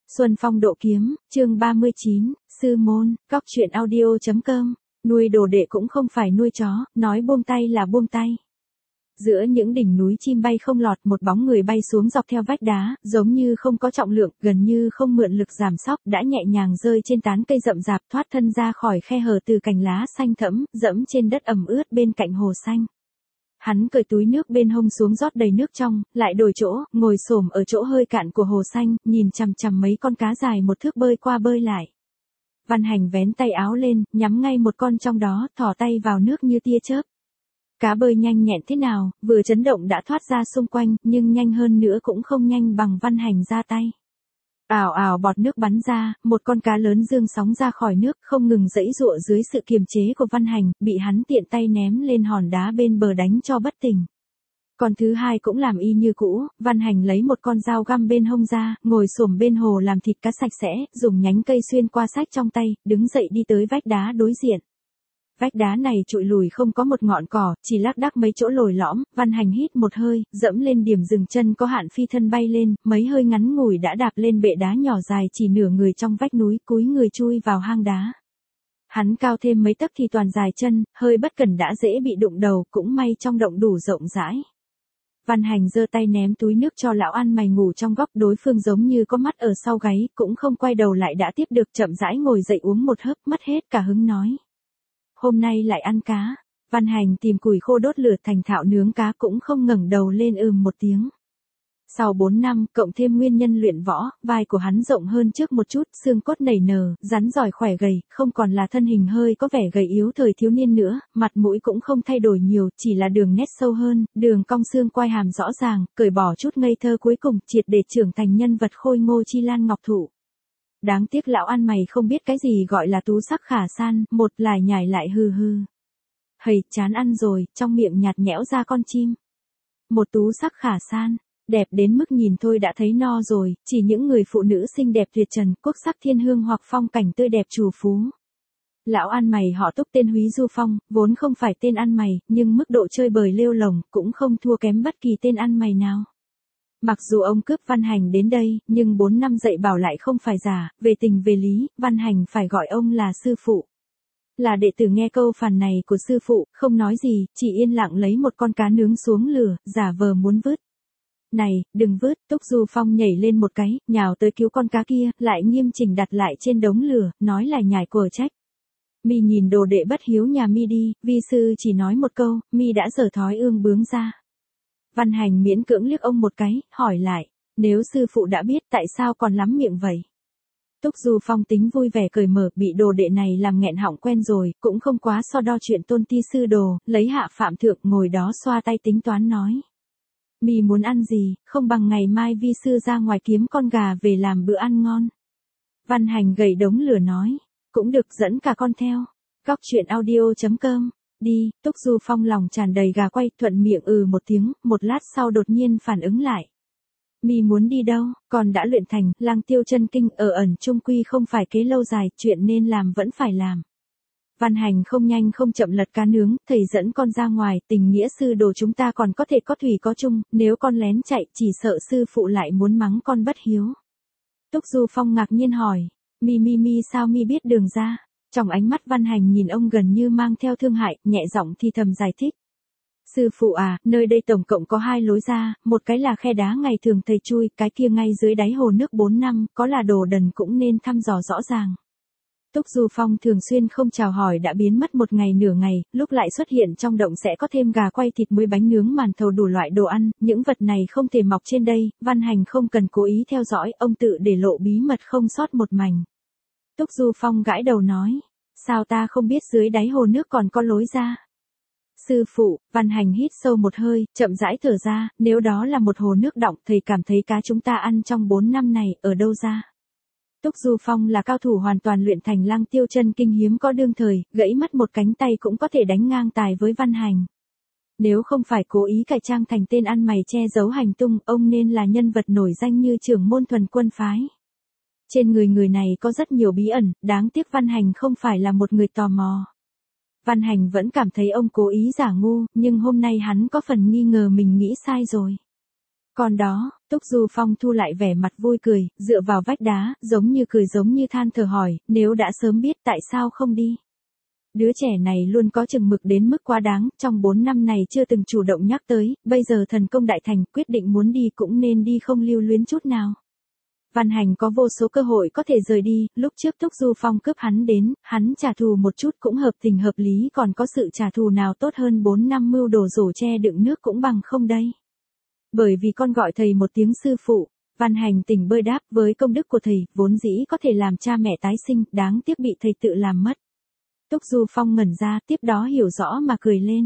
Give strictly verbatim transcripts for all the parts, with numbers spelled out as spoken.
Xuân Phong Độ Kiếm, chương ba mươi chín, Sư Môn, Cóc Truyện Audio.com, nuôi đồ đệ cũng không phải nuôi chó, nói buông tay là buông tay. Giữa những đỉnh núi chim bay không lọt, một bóng người bay xuống dọc theo vách đá, giống như không có trọng lượng, gần như không mượn lực giảm sóc, đã nhẹ nhàng rơi trên tán cây rậm rạp, thoát thân ra khỏi khe hở từ cành lá xanh thẫm, dẫm trên đất ẩm ướt bên cạnh hồ xanh. Hắn cởi túi nước bên hông xuống rót đầy nước trong, lại đổi chỗ, ngồi xổm ở chỗ hơi cạn của hồ xanh, nhìn chằm chằm mấy con cá dài một thước bơi qua bơi lại. Văn Hành vén tay áo lên, nhắm ngay một con trong đó, thò tay vào nước như tia chớp. Cá bơi nhanh nhẹn thế nào, vừa chấn động đã thoát ra xung quanh, nhưng nhanh hơn nữa cũng không nhanh bằng Văn Hành ra tay. Ào ào bọt nước bắn ra, một con cá lớn dương sóng ra khỏi nước, không ngừng giãy giụa dưới sự kiềm chế của Văn Hành, bị hắn tiện tay ném lên hòn đá bên bờ đánh cho bất tỉnh. Con thứ hai cũng làm y như cũ, Văn Hành lấy một con dao găm bên hông ra, ngồi xổm bên hồ làm thịt cá sạch sẽ, dùng nhánh cây xuyên qua sách trong tay, đứng dậy đi tới vách đá đối diện. Vách đá này trụi lùi không có một ngọn cỏ, chỉ lác đác mấy chỗ lồi lõm. Văn Hành hít một hơi, dẫm lên điểm dừng chân có hạn phi thân bay lên, mấy hơi ngắn ngủi đã đạp lên bệ đá nhỏ dài chỉ nửa người trong vách núi, cúi người chui vào hang đá. Hắn cao thêm mấy tấc thì toàn dài chân, hơi bất cẩn đã dễ bị đụng đầu, cũng may trong động đủ rộng rãi. Văn Hành giơ tay ném túi nước cho lão ăn mày ngủ trong góc, đối phương giống như có mắt ở sau gáy, cũng không quay đầu lại đã tiếp được, chậm rãi ngồi dậy uống một hớp, mất hết cả hứng nói. Hôm nay lại ăn cá. Văn Hành tìm củi khô đốt lửa thành thạo nướng cá, cũng không ngẩng đầu lên ừm một tiếng. Sau bốn năm, cộng thêm nguyên nhân luyện võ, vai của hắn rộng hơn trước một chút, xương cốt nảy nở, rắn giỏi khỏe gầy, không còn là thân hình hơi có vẻ gầy yếu thời thiếu niên nữa, mặt mũi cũng không thay đổi nhiều, chỉ là đường nét sâu hơn, đường cong xương quai hàm rõ ràng, cởi bỏ chút ngây thơ cuối cùng, triệt để trưởng thành nhân vật khôi ngô chi lan ngọc thụ. Đáng tiếc lão ăn mày không biết cái gì gọi là tú sắc khả san, một lại nhảy lại hừ hừ. Hầy, chán ăn rồi, trong miệng nhạt nhẽo ra con chim. Một tú sắc khả san, đẹp đến mức nhìn thôi đã thấy no rồi, chỉ những người phụ nữ xinh đẹp tuyệt trần, quốc sắc thiên hương hoặc phong cảnh tươi đẹp trù phú. Lão ăn mày họ Túc tên Húy Du Phong, vốn không phải tên ăn mày, nhưng mức độ chơi bời lêu lồng, cũng không thua kém bất kỳ tên ăn mày nào. Mặc dù ông cướp Văn Hành đến đây, nhưng bốn năm dạy bảo lại không phải giả, về tình về lý, Văn Hành phải gọi ông là sư phụ. Là đệ tử nghe câu phàn này của sư phụ, không nói gì, chỉ yên lặng lấy một con cá nướng xuống lửa, giả vờ muốn vứt. Này, đừng vứt, Túc Du Phong nhảy lên một cái, nhào tới cứu con cá kia, lại nghiêm chỉnh đặt lại trên đống lửa, nói là nhải của trách. Mi nhìn đồ đệ bất hiếu nhà Mi đi, vi sư chỉ nói một câu, Mi đã dở thói ương bướng ra. Văn Hành miễn cưỡng liếc ông một cái, hỏi lại, nếu sư phụ đã biết tại sao còn lắm miệng vậy? Túc Du Phong tính vui vẻ cởi mở, bị đồ đệ này làm nghẹn họng quen rồi, cũng không quá so đo chuyện tôn ti sư đồ, lấy hạ phạm thượng ngồi đó xoa tay tính toán nói. Mi muốn ăn gì, không bằng ngày mai vi sư ra ngoài kiếm con gà về làm bữa ăn ngon. Văn Hành gầy đống lửa nói, cũng được, dẫn cả con theo. Cóc Truyện Audio.com. Đi, Túc Du Phong lòng tràn đầy gà quay, thuận miệng ừ một tiếng, một lát sau đột nhiên phản ứng lại. Mi muốn đi đâu, còn đã luyện thành, Lang Tiêu chân kinh, ở ẩn trung quy không phải kế lâu dài, chuyện nên làm vẫn phải làm. Văn Hành không nhanh không chậm lật cá nướng, thầy dẫn con ra ngoài, tình nghĩa sư đồ chúng ta còn có thể có thủy có chung, nếu con lén chạy, chỉ sợ sư phụ lại muốn mắng con bất hiếu. Túc Du Phong ngạc nhiên hỏi, Mi Mi Mi sao Mi biết đường ra? Trong ánh mắt Văn Hành nhìn ông gần như mang theo thương hại, nhẹ giọng thì thầm giải thích. Sư phụ à, nơi đây tổng cộng có hai lối ra, một cái là khe đá ngày thường thầy chui, cái kia ngay dưới đáy hồ nước bốn năm, có là đồ đần cũng nên thăm dò rõ ràng. Túc Du Phong thường xuyên không chào hỏi đã biến mất một ngày nửa ngày, lúc lại xuất hiện trong động sẽ có thêm gà quay, thịt muối, bánh nướng, màn thầu, đủ loại đồ ăn, những vật này không thể mọc trên đây, Văn Hành không cần cố ý theo dõi, ông tự để lộ bí mật không sót một mảnh. Túc Du Phong gãi đầu nói, sao ta không biết dưới đáy hồ nước còn có lối ra? Sư phụ, Văn Hành hít sâu một hơi, chậm rãi thở ra, nếu đó là một hồ nước đọng, thầy cảm thấy cá chúng ta ăn trong bốn năm này, ở đâu ra? Túc Du Phong là cao thủ hoàn toàn luyện thành Lang Tiêu chân kinh hiếm có đương thời, gãy mất một cánh tay cũng có thể đánh ngang tài với Văn Hành. Nếu không phải cố ý cải trang thành tên ăn mày che giấu hành tung, ông nên là nhân vật nổi danh như trưởng môn thuần quân phái. Trên người người này có rất nhiều bí ẩn, đáng tiếc Văn Hành không phải là một người tò mò. Văn Hành vẫn cảm thấy ông cố ý giả ngu, nhưng hôm nay hắn có phần nghi ngờ mình nghĩ sai rồi. Còn đó, Túc Du Phong thu lại vẻ mặt vui cười, dựa vào vách đá, giống như cười giống như than thở hỏi, nếu đã sớm biết tại sao không đi. Đứa trẻ này luôn có chừng mực đến mức quá đáng, trong bốn năm này chưa từng chủ động nhắc tới, bây giờ thần công đại thành, quyết định muốn đi cũng nên đi không lưu luyến chút nào. Văn Hành có vô số cơ hội có thể rời đi, lúc trước Túc Du Phong cướp hắn đến, hắn trả thù một chút cũng hợp tình hợp lý, còn có sự trả thù nào tốt hơn bốn năm mưu đồ rổ che đựng nước cũng bằng không đây. Bởi vì con gọi thầy một tiếng sư phụ, Văn Hành tỉnh bơi đáp, với công đức của thầy, vốn dĩ có thể làm cha mẹ tái sinh, đáng tiếc bị thầy tự làm mất. Túc Du Phong ngẩn ra, tiếp đó hiểu rõ mà cười lên.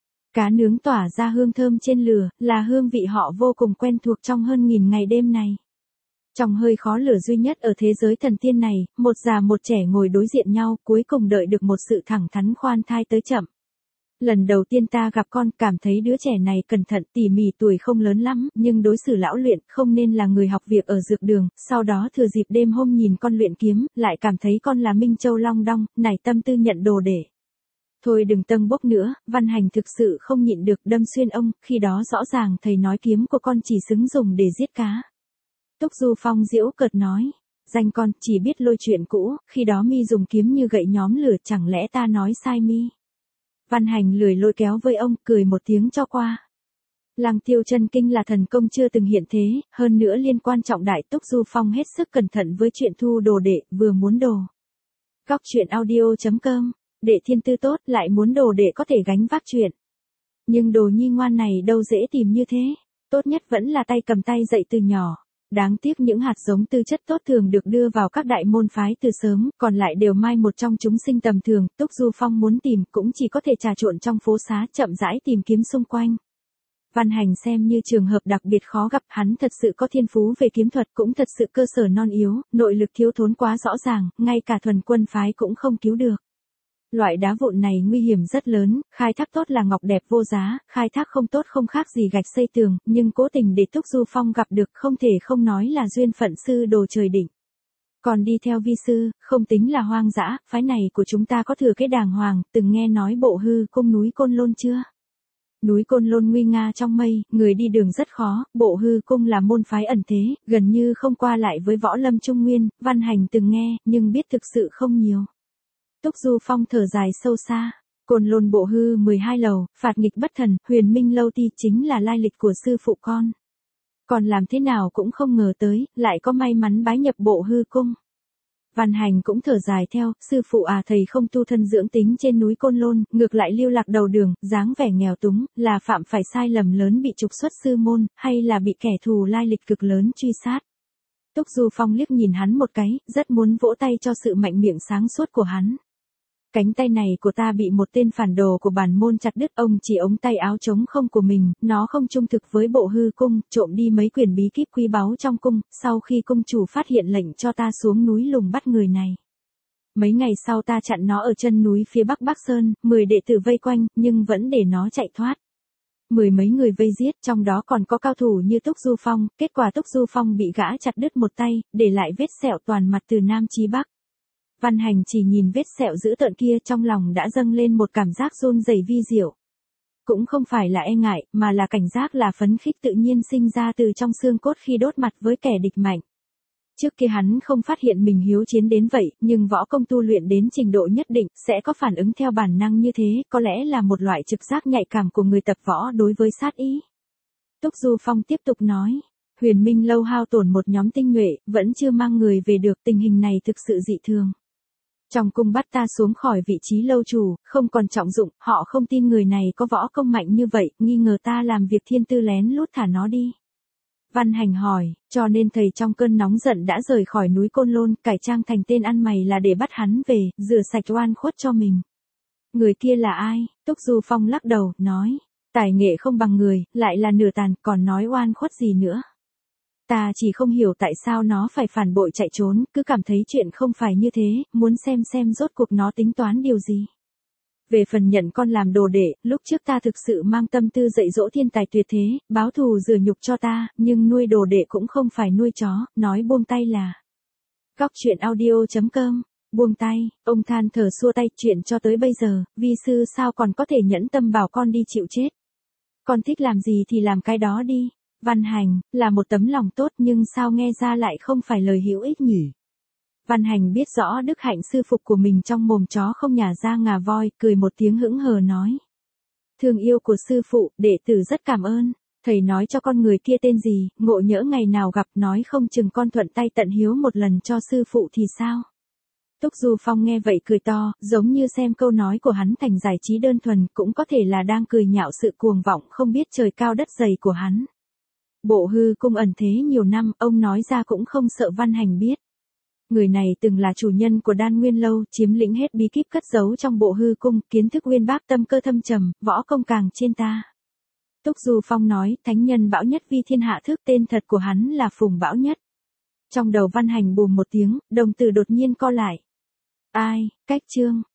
Cá nướng tỏa ra hương thơm trên lửa, là hương vị họ vô cùng quen thuộc trong hơn nghìn ngày đêm này. Trong hơi khó lửa duy nhất ở thế giới thần tiên này, một già một trẻ ngồi đối diện nhau, cuối cùng đợi được một sự thẳng thắn khoan thai tới chậm. Lần đầu tiên ta gặp con, cảm thấy đứa trẻ này cẩn thận tỉ mỉ, tuổi không lớn lắm, nhưng đối xử lão luyện, không nên là người học việc ở dược đường, sau đó thừa dịp đêm hôm nhìn con luyện kiếm, lại cảm thấy con là Minh Châu Long Đong, nảy tâm tư nhận đồ để. Thôi đừng tâng bốc nữa, Văn Hành thực sự không nhịn được đâm xuyên ông, khi đó rõ ràng thầy nói kiếm của con chỉ xứng dùng để giết cá. Túc Du Phong giễu cợt nói, danh con, chỉ biết lôi chuyện cũ, khi đó mi dùng kiếm như gậy nhóm lửa, chẳng lẽ ta nói sai mi. Văn Hành lười lôi kéo với ông, cười một tiếng cho qua. Lăng Tiêu chân kinh là thần công chưa từng hiện thế, hơn nữa liên quan trọng đại. Túc Du Phong hết sức cẩn thận với chuyện thu đồ đệ, vừa muốn đồ. Góc truyện audio chấm com, đệ thiên tư tốt, lại muốn đồ đệ có thể gánh vác chuyện. Nhưng đồ nhi ngoan này đâu dễ tìm như thế, tốt nhất vẫn là tay cầm tay dạy từ nhỏ. Đáng tiếc những hạt giống tư chất tốt thường được đưa vào các đại môn phái từ sớm, còn lại đều mai một trong chúng sinh tầm thường. Túc Du Phong muốn tìm cũng chỉ có thể trà trộn trong phố xá, chậm rãi tìm kiếm xung quanh. Văn Hành xem như trường hợp đặc biệt khó gặp, hắn thật sự có thiên phú về kiếm thuật, cũng thật sự cơ sở non yếu, nội lực thiếu thốn quá rõ ràng, ngay cả thuần quân phái cũng không cứu được. Loại đá vụn này nguy hiểm rất lớn, khai thác tốt là ngọc đẹp vô giá, khai thác không tốt không khác gì gạch xây tường, nhưng cố tình để Túc Du Phong gặp được, không thể không nói là duyên phận sư đồ trời định. Còn đi theo vi sư, không tính là hoang dã, phái này của chúng ta có thừa kế đàng hoàng, từng nghe nói Bộ Hư Cung núi Côn Lôn chưa? Núi Côn Lôn nguy nga trong mây, người đi đường rất khó, Bộ Hư Cung là môn phái ẩn thế, gần như không qua lại với võ lâm Trung Nguyên, Văn Hành từng nghe, nhưng biết thực sự không nhiều. Túc Du Phong thở dài sâu xa, Côn Lôn Bộ Hư mười hai lầu, phạt nghịch bất thần, Huyền Minh Lâu Ti chính là lai lịch của sư phụ con. Còn làm thế nào cũng không ngờ tới, lại có may mắn bái nhập Bộ Hư Cung. Văn Hành cũng thở dài theo, sư phụ à, thầy không tu thân dưỡng tính trên núi Côn Lôn, ngược lại lưu lạc đầu đường, dáng vẻ nghèo túng, là phạm phải sai lầm lớn bị trục xuất sư môn, hay là bị kẻ thù lai lịch cực lớn truy sát. Túc Du Phong liếc nhìn hắn một cái, rất muốn vỗ tay cho sự mạnh miệng sáng suốt của hắn. Cánh tay này của ta bị một tên phản đồ của bản môn chặt đứt, ông chỉ ống tay áo trống không của mình, nó không trung thực với Bộ Hư Cung, trộm đi mấy quyển bí kíp quý báu trong cung, sau khi cung chủ phát hiện lệnh cho ta xuống núi lùng bắt người này. Mấy ngày sau ta chặn nó ở chân núi phía bắc Bắc Sơn, mười đệ tử vây quanh, nhưng vẫn để nó chạy thoát. Mười mấy người vây giết, trong đó còn có cao thủ như Túc Du Phong, kết quả Túc Du Phong bị gã chặt đứt một tay, để lại vết sẹo toàn mặt từ Nam chí Bắc. Văn Hành chỉ nhìn vết sẹo dữ tợn kia, trong lòng đã dâng lên một cảm giác run rẩy vi diệu. Cũng không phải là e ngại, mà là cảnh giác, là phấn khích tự nhiên sinh ra từ trong xương cốt khi đốt mặt với kẻ địch mạnh. Trước kia hắn không phát hiện mình hiếu chiến đến vậy, nhưng võ công tu luyện đến trình độ nhất định, sẽ có phản ứng theo bản năng như thế, có lẽ là một loại trực giác nhạy cảm của người tập võ đối với sát ý. Túc Du Phong tiếp tục nói, Huyền Minh Lâu hao tổn một nhóm tinh nhuệ, vẫn chưa mang người về được, tình hình này thực sự dị thường. Trong cung bắt ta xuống khỏi vị trí lâu chủ, không còn trọng dụng, họ không tin người này có võ công mạnh như vậy, nghi ngờ ta làm việc thiên tư lén lút thả nó đi. Văn Hành hỏi, cho nên thầy trong cơn nóng giận đã rời khỏi núi Côn Lôn, cải trang thành tên ăn mày là để bắt hắn về, rửa sạch oan khuất cho mình. Người kia là ai? Túc Du Phong lắc đầu, nói, tài nghệ không bằng người, lại là nửa tàn, còn nói oan khuất gì nữa. Ta chỉ không hiểu tại sao nó phải phản bội chạy trốn, cứ cảm thấy chuyện không phải như thế, muốn xem xem rốt cuộc nó tính toán điều gì. Về phần nhận con làm đồ đệ, lúc trước ta thực sự mang tâm tư dạy dỗ thiên tài tuyệt thế, báo thù rửa nhục cho ta, nhưng nuôi đồ đệ cũng không phải nuôi chó, nói buông tay là. Góc truyện audio chấm com, buông tay, ông than thở xua tay, chuyện cho tới bây giờ, vi sư sao còn có thể nhẫn tâm bảo con đi chịu chết. Con thích làm gì thì làm cái đó đi. Văn Hành, là một tấm lòng tốt nhưng sao nghe ra lại không phải lời hữu ích nhỉ? Văn Hành biết rõ đức hạnh sư phục của mình trong mồm chó không nhả ra ngà voi, cười một tiếng hững hờ nói. Thương yêu của sư phụ, đệ tử rất cảm ơn. Thầy nói cho con người kia tên gì, ngộ nhỡ ngày nào gặp nói không chừng con thuận tay tận hiếu một lần cho sư phụ thì sao? Túc Du Phong nghe vậy cười to, giống như xem câu nói của hắn thành giải trí đơn thuần, cũng có thể là đang cười nhạo sự cuồng vọng không biết trời cao đất dày của hắn. Bộ hư cung ẩn thế nhiều năm, ông nói ra cũng không sợ Văn Hành biết. Người này từng là chủ nhân của Đan Nguyên Lâu, chiếm lĩnh hết bí kíp cất giấu trong bộ hư cung, kiến thức uyên bác tâm cơ thâm trầm, võ công càng trên ta. Túc Du Phong nói, thánh nhân bão nhất vi thiên hạ thức, tên thật của hắn là Phùng Bão Nhất. Trong đầu Văn Hành bùm một tiếng, đồng tử đột nhiên co lại. Ai, cách chương.